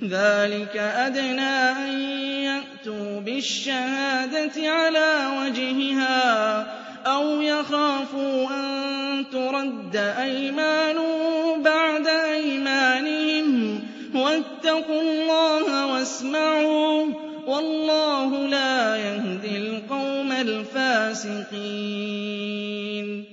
ذَٰلِكَ أَدْنَىٰ أَن يَأْتُوا بِالشَّهَادَةِ عَلَىٰ وَجْهِهَا أَوْ يَخَافُوا أَن تُرَدَّ أَيْمَانٌ بَعْدَ أَيْمَانِهِمْ ۗ وَاتَّقُوا اللَّهَ وَاسْمَعُوا ۗ وَاللَّهُ لَا يَهْدِي الْقَوْمَ الْفَاسِقِينَ